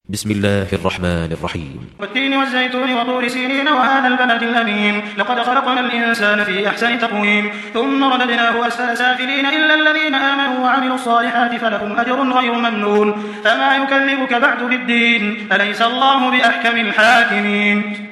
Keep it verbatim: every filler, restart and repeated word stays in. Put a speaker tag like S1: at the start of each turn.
S1: بسم الله الرحمن الرحيم.
S2: والتين والزيتون وطور سينين وهذا البلد الأمين لقد خلقنا الإنسان في أحسن تقويم ثم رددناه أسفل سافلين إلا الذين آمنوا وعملوا الصالحات فلهم أجر غير ممنون فما يكذبك بعد بالدين أليس الله بأحكم الحاكمين.